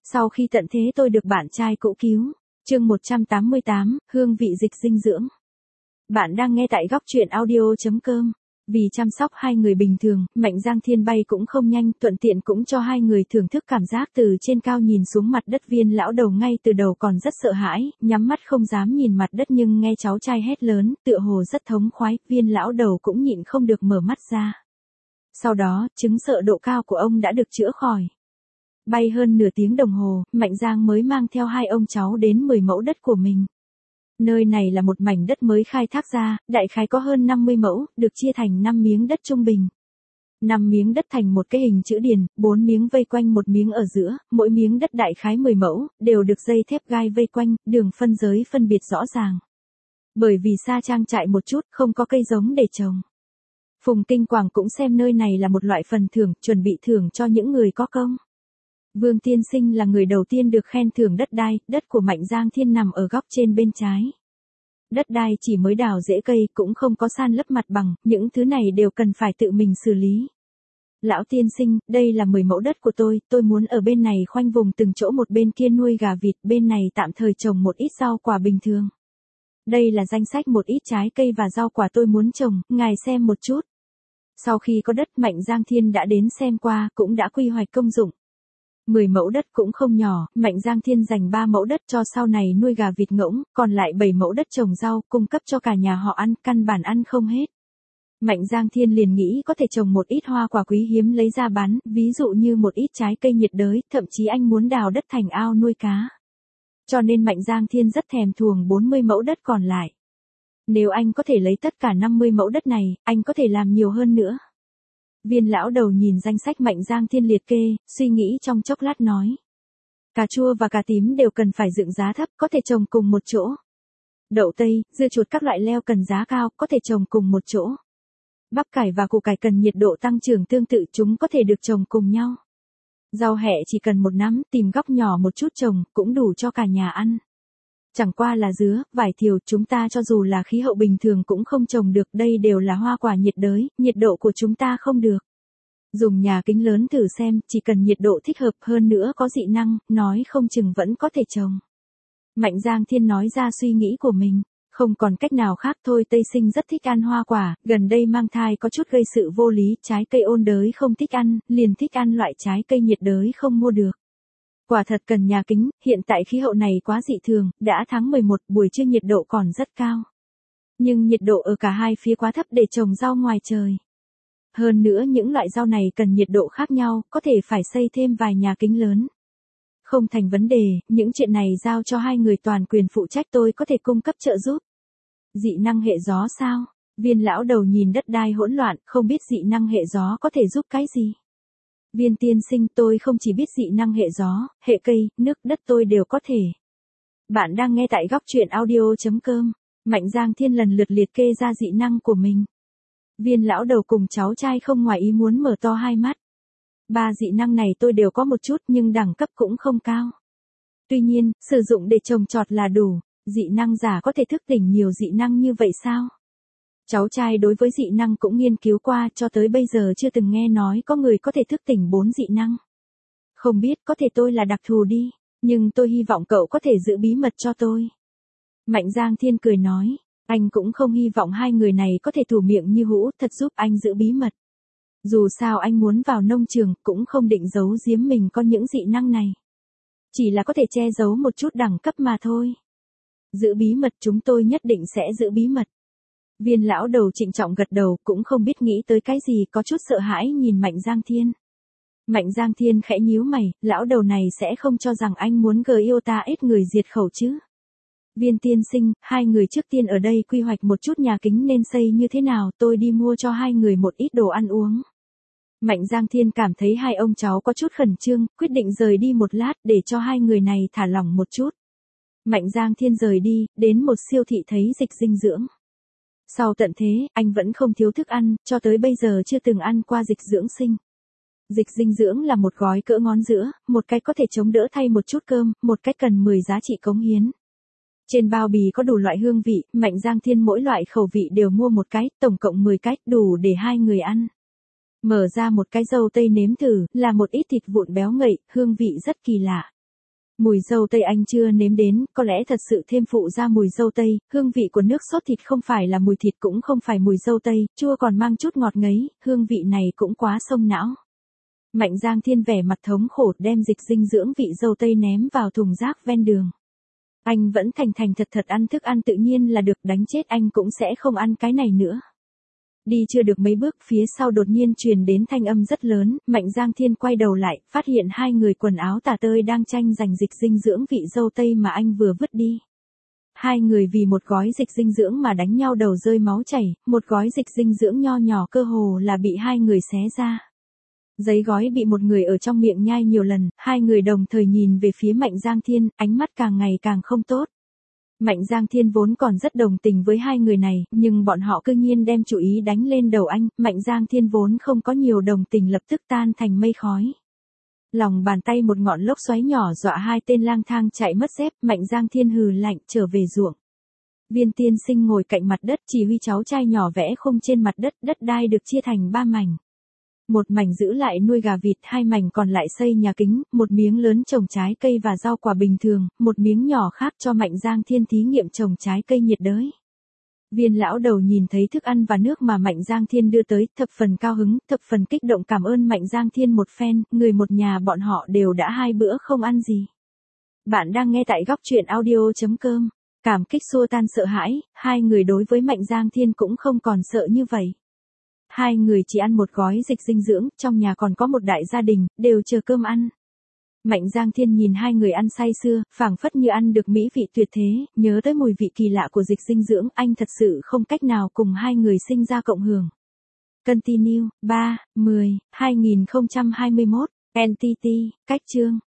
Sau khi tận thế tôi được bạn trai cũ cứu. Chương 188, hương vị dịch dinh dưỡng. Bạn đang nghe tại góc truyện audio.com. Vì chăm sóc hai người bình thường, Mạnh Giang Thiên bay cũng không nhanh, thuận tiện cũng cho hai người thưởng thức cảm giác từ trên cao nhìn xuống mặt đất. Viên lão đầu ngay từ đầu còn rất sợ hãi, nhắm mắt không dám nhìn mặt đất, nhưng nghe cháu trai hét lớn, tựa hồ rất thống khoái, viên lão đầu cũng nhịn không được mở mắt ra. Sau đó, chứng sợ độ cao của ông đã được chữa khỏi. Bay hơn nửa tiếng đồng hồ, Mạnh Giang mới mang theo hai ông cháu đến 10 mẫu đất của mình. Nơi này là một mảnh đất mới khai thác ra, đại khái có hơn 50 mẫu, được chia thành 5 miếng đất trung bình. 5 miếng đất thành một cái hình chữ điền, 4 miếng vây quanh một miếng ở giữa, mỗi miếng đất đại khái 10 mẫu, đều được dây thép gai vây quanh, đường phân giới phân biệt rõ ràng. Bởi vì xa trang trại một chút, không có cây giống để trồng. Phùng Kinh Quảng cũng xem nơi này là một loại phần thưởng, chuẩn bị thưởng cho những người có công. Vương Tiên Sinh là người đầu tiên được khen thưởng đất đai, đất của Mạnh Giang Thiên nằm ở góc trên bên trái. Đất đai chỉ mới đào rễ cây, cũng không có san lấp mặt bằng, những thứ này đều cần phải tự mình xử lý. Lão Tiên Sinh, đây là 10 mẫu đất của tôi muốn ở bên này khoanh vùng từng chỗ, một bên kia nuôi gà vịt, bên này tạm thời trồng một ít rau quả bình thường. Đây là danh sách một ít trái cây và rau quả tôi muốn trồng, ngài xem một chút. Sau khi có đất, Mạnh Giang Thiên đã đến xem qua, cũng đã quy hoạch công dụng. 10 mẫu đất cũng không nhỏ, Mạnh Giang Thiên dành 3 mẫu đất cho sau này nuôi gà vịt ngỗng, còn lại 7 mẫu đất trồng rau, cung cấp cho cả nhà họ ăn, căn bản ăn không hết. Mạnh Giang Thiên liền nghĩ có thể trồng một ít hoa quả quý hiếm lấy ra bán, ví dụ như một ít trái cây nhiệt đới, thậm chí anh muốn đào đất thành ao nuôi cá. Cho nên Mạnh Giang Thiên rất thèm thuồng 40 mẫu đất còn lại. Nếu anh có thể lấy tất cả 50 mẫu đất này, anh có thể làm nhiều hơn nữa. Viên lão đầu nhìn danh sách Mạnh Giang Thiên liệt kê, suy nghĩ trong chốc lát nói. Cà chua và cà tím đều cần phải dựng giá thấp, có thể trồng cùng một chỗ. Đậu tây, dưa chuột các loại leo cần giá cao, có thể trồng cùng một chỗ. Bắp cải và củ cải cần nhiệt độ tăng trưởng tương tự, chúng có thể được trồng cùng nhau. Rau hẹ chỉ cần một nắm, tìm góc nhỏ một chút trồng, cũng đủ cho cả nhà ăn. Chẳng qua là dứa, vải thiều, chúng ta cho dù là khí hậu bình thường cũng không trồng được, đây đều là hoa quả nhiệt đới, nhiệt độ của chúng ta không được. Dùng nhà kính lớn thử xem, chỉ cần nhiệt độ thích hợp, hơn nữa có dị năng, nói không chừng vẫn có thể trồng. Mạnh Giang Thiên nói ra suy nghĩ của mình, không còn cách nào khác thôi. Tây Sinh rất thích ăn hoa quả, gần đây mang thai có chút gây sự vô lý, trái cây ôn đới không thích ăn, liền thích ăn loại trái cây nhiệt đới không mua được. Quả thật cần nhà kính, hiện tại khí hậu này quá dị thường, đã tháng 11, buổi trưa nhiệt độ còn rất cao. Nhưng nhiệt độ ở cả hai phía quá thấp để trồng rau ngoài trời. Hơn nữa những loại rau này cần nhiệt độ khác nhau, có thể phải xây thêm vài nhà kính lớn. Không thành vấn đề, những chuyện này giao cho hai người toàn quyền phụ trách, tôi có thể cung cấp trợ giúp. Dị năng hệ gió sao? Viên lão đầu nhìn đất đai hỗn loạn, không biết dị năng hệ gió có thể giúp cái gì. Viên Tiên Sinh, tôi không chỉ biết dị năng hệ gió, hệ cây, nước, đất tôi đều có thể. Bạn đang nghe tại góc truyện audio.com. Mạnh Giang Thiên lần lượt liệt kê ra dị năng của mình. Viên lão đầu cùng cháu trai không ngoài ý muốn mở to hai mắt. 3 dị năng này tôi đều có một chút, nhưng đẳng cấp cũng không cao. Tuy nhiên, sử dụng để trồng trọt là đủ. Dị năng giả có thể thức tỉnh nhiều dị năng như vậy sao? Cháu trai đối với dị năng cũng nghiên cứu qua, cho tới bây giờ chưa từng nghe nói có người có thể thức tỉnh 4 dị năng. Không biết, có thể tôi là đặc thù đi, nhưng tôi hy vọng cậu có thể giữ bí mật cho tôi. Mạnh Giang Thiên cười nói, anh cũng không hy vọng hai người này có thể thủ miệng như hũ, thật giúp anh giữ bí mật. Dù sao anh muốn vào nông trường, cũng không định giấu giếm mình có những dị năng này. Chỉ là có thể che giấu một chút đẳng cấp mà thôi. Giữ bí mật, chúng tôi nhất định sẽ giữ bí mật. Viên lão đầu trịnh trọng gật đầu, cũng không biết nghĩ tới cái gì, có chút sợ hãi nhìn Mạnh Giang Thiên. Mạnh Giang Thiên khẽ nhíu mày, lão đầu này sẽ không cho rằng anh muốn yêu ta ít người diệt khẩu chứ. Viên Tiên Sinh, hai người trước tiên ở đây quy hoạch một chút nhà kính nên xây như thế nào, tôi đi mua cho hai người một ít đồ ăn uống. Mạnh Giang Thiên cảm thấy hai ông cháu có chút khẩn trương, quyết định rời đi một lát để cho hai người này thả lỏng một chút. Mạnh Giang Thiên rời đi, đến một siêu thị thấy dịch dinh dưỡng. Sau tận thế, anh vẫn không thiếu thức ăn, cho tới bây giờ chưa từng ăn qua dịch dưỡng sinh. Dịch dinh dưỡng là một gói cỡ ngón giữa, một cái có thể chống đỡ thay một chút cơm, một cái cần 10 giá trị cống hiến. Trên bao bì có đủ loại hương vị, Mạnh Giang Thiên mỗi loại khẩu vị đều mua một cái, tổng cộng 10 cái, đủ để hai người ăn. Mở ra một cái dâu tây nếm thử, là một ít thịt vụn béo ngậy, hương vị rất kỳ lạ. Mùi dâu tây anh chưa nếm đến, có lẽ thật sự thêm phụ ra mùi dâu tây, hương vị của nước sốt thịt không phải là mùi thịt cũng không phải mùi dâu tây, chua còn mang chút ngọt ngấy, hương vị này cũng quá xông não. Mạnh Giang Thiên vẻ mặt thống khổ đem dịch dinh dưỡng vị dâu tây ném vào thùng rác ven đường. Anh vẫn thành thành thật thật ăn thức ăn tự nhiên là được, đánh chết anh cũng sẽ không ăn cái này nữa. Đi chưa được mấy bước phía sau đột nhiên truyền đến thanh âm rất lớn, Mạnh Giang Thiên quay đầu lại, phát hiện hai người quần áo tả tơi đang tranh giành dịch dinh dưỡng vị dâu tây mà anh vừa vứt đi. Hai người vì một gói dịch dinh dưỡng mà đánh nhau đầu rơi máu chảy, một gói dịch dinh dưỡng nho nhỏ cơ hồ là bị hai người xé ra. Giấy gói bị một người ở trong miệng nhai nhiều lần, hai người đồng thời nhìn về phía Mạnh Giang Thiên, ánh mắt càng ngày càng không tốt. Mạnh Giang Thiên vốn còn rất đồng tình với hai người này, nhưng bọn họ cư nhiên đem chủ ý đánh lên đầu anh, Mạnh Giang Thiên vốn không có nhiều đồng tình lập tức tan thành mây khói. Lòng bàn tay một ngọn lốc xoáy nhỏ dọa hai tên lang thang chạy mất dép, Mạnh Giang Thiên hừ lạnh trở về ruộng. Viên tiên sinh ngồi cạnh mặt đất chỉ huy cháu trai nhỏ vẽ khung trên mặt đất, đất đai được chia thành 3 mảnh. Một mảnh giữ lại nuôi gà vịt, 2 mảnh còn lại xây nhà kính, một miếng lớn trồng trái cây và rau quả bình thường, một miếng nhỏ khác cho Mạnh Giang Thiên thí nghiệm trồng trái cây nhiệt đới. Viên lão đầu nhìn thấy thức ăn và nước mà Mạnh Giang Thiên đưa tới, thập phần cao hứng, thập phần kích động cảm ơn Mạnh Giang Thiên một phen, người một nhà bọn họ đều đã 2 bữa không ăn gì. Bạn đang nghe tại góc truyện audio.com. Cảm kích xua tan sợ hãi, hai người đối với Mạnh Giang Thiên cũng không còn sợ như vậy. Hai người chỉ ăn một gói dịch dinh dưỡng, trong nhà còn có một đại gia đình, đều chờ cơm ăn. Mạnh Giang Thiên nhìn hai người ăn say sưa, phảng phất như ăn được mỹ vị tuyệt thế, nhớ tới mùi vị kỳ lạ của dịch dinh dưỡng, anh thật sự không cách nào cùng hai người sinh ra cộng hưởng. Continue, 3, 10, 2021, NTT, cách chương.